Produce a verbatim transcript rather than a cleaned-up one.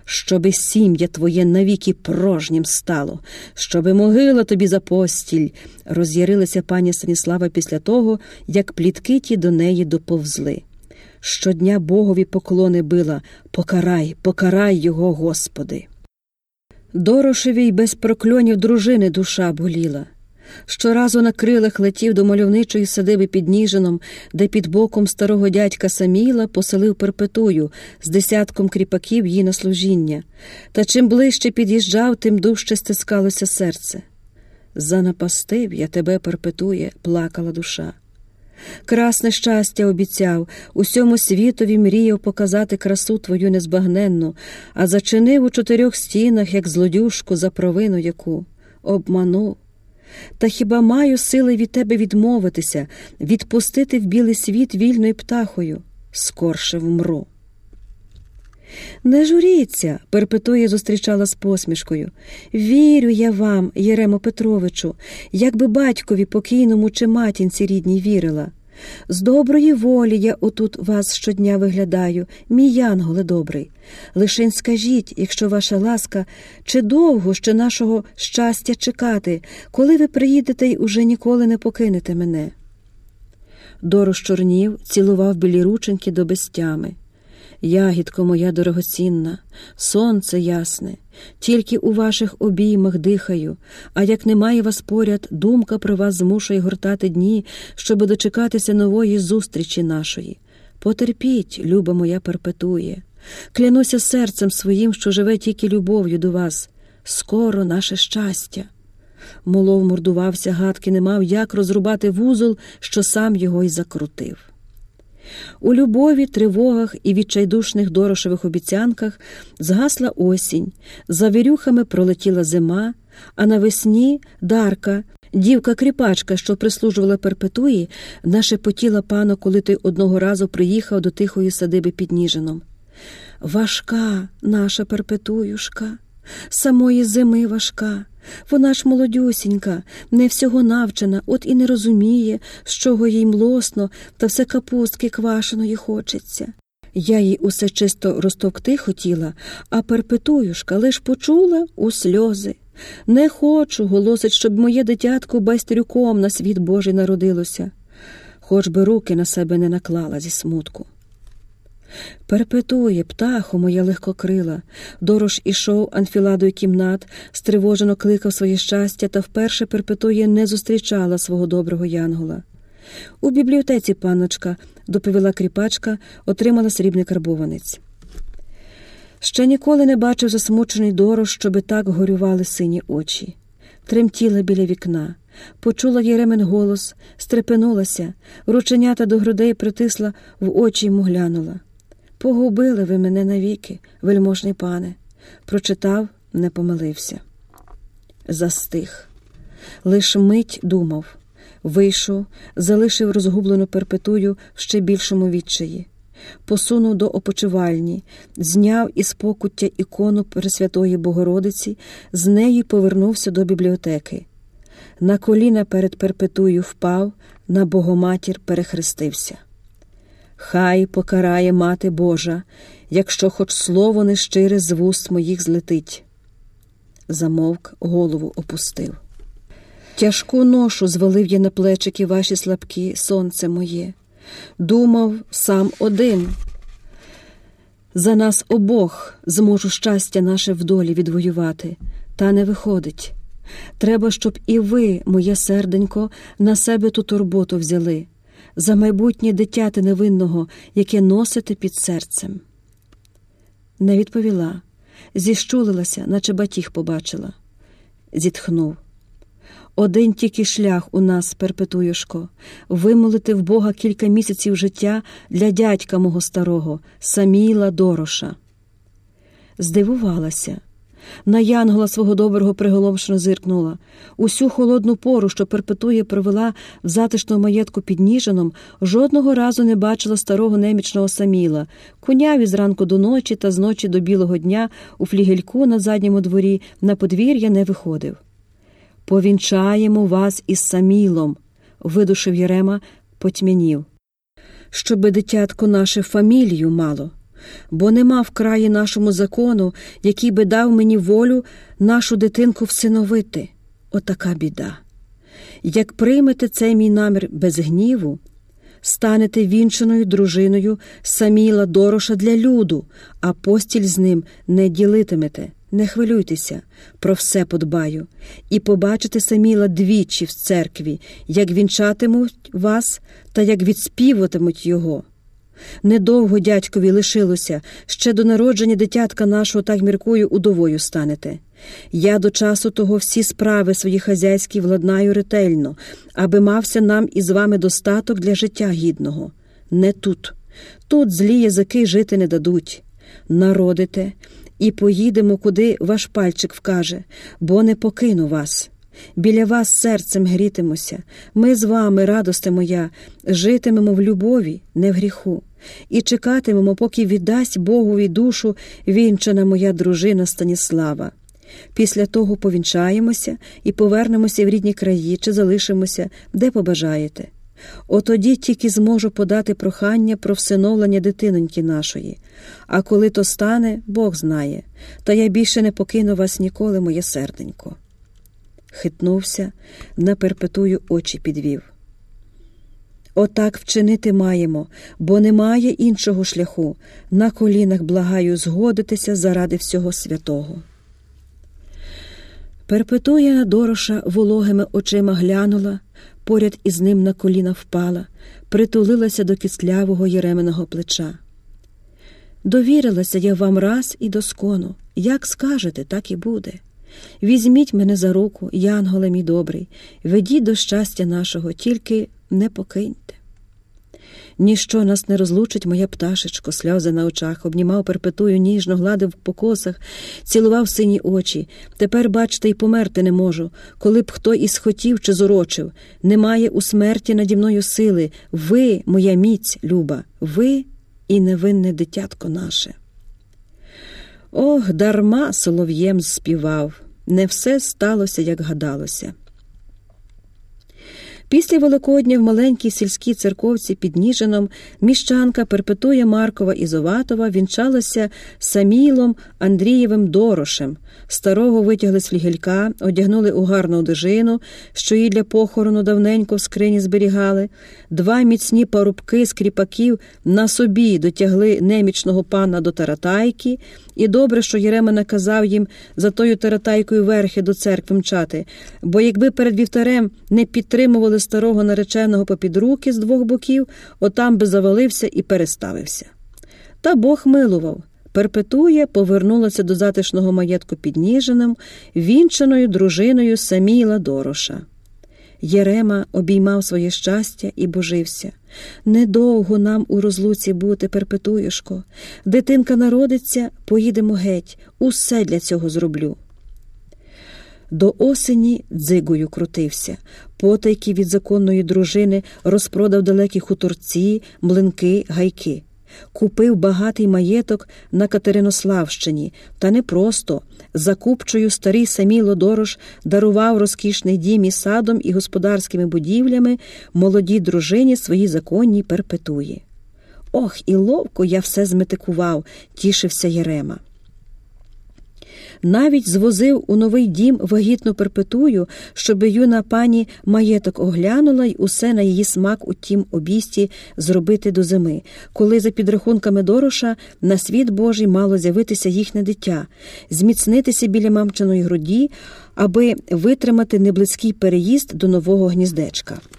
щоби сім'я твоє навіки порожнім стало, щоби могила тобі за постіль, роз'ярилася пані Станіслава після того, як плітки ті до неї доповзли. Щодня Богові поклони била: «Покарай, покарай його, Господи!» Дорошевій без прокльонів дружини душа боліла. Щоразу на крилах летів до мальовничої садиби під Ніжином, де під боком старого дядька Саміла поселив Перпетую з десятком кріпаків їй на служіння. Та чим ближче під'їжджав, тим дужче стискалося серце. «Занапастив я тебе, Перпетує», – плакала душа. Красне щастя обіцяв, усьому світові мріяв показати красу твою незбагненну, а зачинив у чотирьох стінах, як злодюжку, за провину яку. Обманув. Та хіба маю сили від тебе відмовитися, відпустити в білий світ вільною птахою? Скорше вмру. «Не журіться», – Перпетуя зустрічала з посмішкою. «Вірю я вам, Єремо Петровичу, якби батькові покійному чи матінці рідній вірила. З доброї волі я отут вас щодня виглядаю, мій янголе добрий. Лишень скажіть, якщо ваша ласка, чи довго ще нашого щастя чекати, коли ви приїдете й уже ніколи не покинете мене?» Дорош чорнів, цілував білі рученьки до безтями. «Ягідко моя дорогоцінна, сонце ясне, тільки у ваших обіймах дихаю, а як немає вас поряд, думка про вас змушує гортати дні, щоби дочекатися нової зустрічі нашої. Потерпіть, люба моя Перпетує, клянуся серцем своїм, що живе тільки любов'ю до вас. Скоро наше щастя». Молов мордувався, гадки не мав, як розрубати вузол, що сам його й закрутив. У любові, тривогах і відчайдушних Дорошевих обіцянках згасла осінь, за вирюхами пролетіла зима, а навесні Дарка, дівка-кріпачка, що прислужувала Перпетуї, нашепотіла пану, коли той одного разу приїхав до тихої садиби під Ніжином. «Важка наша Перпетуюшка, самої зими важка. Вона ж молодюсінька, не всього навчена, от і не розуміє, з чого їй млосно, та все капустки квашеної хочеться. Я їй усе чисто розтовкти хотіла, а Перпетуюшка лиш почула у сльози. Не хочу, голосить, щоб моє дитятко байстрюком на світ Божий народилося. Хоч би руки на себе не наклала зі смутку». «Перпетує, птахо моя легкокрила», Дорош ішов анфіладою кімнат, стривожено кликав своє щастя, та вперше Перпетує не зустрічала свого доброго янгола. «У бібліотеці, панночка», – доповіла кріпачка, отримала срібний карбованець. Ще ніколи не бачив засмучений Дорош, щоби так горювали сині очі. Тремтіла біля вікна. Почула Єремен голос, стрепенулася, рученята до грудей притисла, в очі йому глянула. «Погубили ви мене навіки, вельможний пане», – прочитав, не помилився. Застиг. Лиш мить думав. Вийшов, залишив розгублену Перпетую в ще більшому відчаї. Посунув до опочивальні, зняв із покуття ікону Пресвятої Богородиці, з нею повернувся до бібліотеки. На коліна перед Перпетую впав, на Богоматір перехрестився. «Хай покарає Мати Божа, якщо хоч слово нещире з вуст моїх злетить». Замовк, голову опустив. «Тяжку ношу звалив я на плечики ваші слабкі, сонце моє. Думав сам один. За нас обох зможу щастя наше вдолі відвоювати, та не виходить. Треба, щоб і ви, моє серденько, на себе ту турботу взяли, за майбутнє дитяти невинного, яке носите під серцем». Не відповіла, зіщулилася, наче батіг побачила. Зітхнув. «Один тільки шлях у нас, Перпетуюшко, вимолити в Бога кілька місяців життя для дядька мого старого, Саміла Дороша». Здивувалася. На янгола свого доброго приголомшено зиркнула. Усю холодну пору, що Перпетуя провела в затишному маєтку під Ніжином, жодного разу не бачила старого немічного Саміла. Куняв із ранку до ночі та з ночі до білого дня у флігельку на задньому дворі на подвір'я не виходив. «Повінчаємо вас із Самілом», – видушив Єрема, потьмянів. «Щоби дитятко наше фамілію мало. бо нема в краї нашому закону, який би дав мені волю нашу дитинку всиновити. Отака біда. Як приймете цей мій намір без гніву, станете вінчаною дружиною Саміїла Дороша для люду, а постіль з ним не ділитимете. Не хвилюйтеся, про все подбаю. І побачите Саміїла двічі в церкві, як вінчатимуть вас та як відспівуватимуть його. Недовго дядькові лишилося, ще до народження дитятка нашого, так міркую, удовою станете. Я до часу того всі справи свої хазяйські владнаю ретельно, аби мався нам із вами достаток для життя гідного. Не тут. Тут злі язики жити не дадуть. Народите, і поїдемо, куди ваш пальчик вкаже, бо не покину вас. Біля вас серцем грітимося. Ми з вами, радосте моя, житимемо в любові, не в гріху. І чекатимемо, поки віддасть Богові душу вінчана моя дружина Станіслава. Після того повінчаємося і повернемося в рідні краї чи залишимося, де побажаєте. Отоді тільки зможу подати прохання про всиновлення дитиноньки нашої. А коли то стане, Бог знає. Та я більше не покину вас ніколи, моє серденько. Хитнувся, на перпетую очі підвів. Отак вчинити маємо, бо немає іншого шляху. На колінах благаю згодитися заради всього святого. Перпетуя на Дороша вологими очима глянула, поряд із ним на коліна впала, притулилася до кістлявого Єреминого плеча. Довірилася я вам раз і доскону, як скажете, так і буде. Візьміть мене за руку, янголе мій добрий, ведіть до щастя нашого, тільки не покиньте. Ніщо нас не розлучить, моя пташечко, сльози на очах, обнімав Перпетую ніжно, гладив по косах, цілував сині очі. Тепер, бачте, й померти не можу, коли б хто і схотів чи зорочив. Немає у смерті наді мною сили. Ви, моя міць, люба, ви і невинне дитятко наше. Ох, дарма солов'єм співав, не все сталося, як гадалося. Після Великодня в маленькій сільській церковці під Ніжином міщанка Перпетуя Маркова Ізоватова вінчалася Саміїлом Андрієвим Дорошем. Старого витягли з флігелька, одягнули у гарну одежину, що її для похорону давненько в скрині зберігали. Два міцні парубки з кріпаків на собі дотягли немічного пана до таратайки, і добре, що Єрема наказав їм за тою таратайкою верхи до церкви мчати, бо якби перед вівтарем не підтримували старого нареченого попід руки з двох боків, отам би завалився і переставився. Та Бог милував. Перпетуя повернулася до затишного маєтку під Ніжином, вінчаною дружиною Саміїла Дороша. Єрема обіймав своє щастя і божився. Недовго нам у розлуці бути, Перпетуюшко. Дитинка народиться, поїдемо геть. Усе для цього зроблю. До осені дзигою крутився. Потайки від законної дружини розпродав далекі хуторці, млинки, гайки. Купив багатий маєток на Катеринославщині, та не просто. За купчою старий Самійло Дорош дарував розкішний дім із садом і господарськими будівлями молодій дружині своїй законній Перпетуї. Ох, і ловко я все зметикував, тішився Єрема. Навіть звозив у новий дім вагітну Перпетую, щоби юна пані маєток оглянула й усе на її смак у тім обійсті зробити до зими, коли, за підрахунками Дороша, на світ Божий мало з'явитися їхнє дитя, зміцнитися біля мамчиної груді, аби витримати неблизький переїзд до нового гніздечка.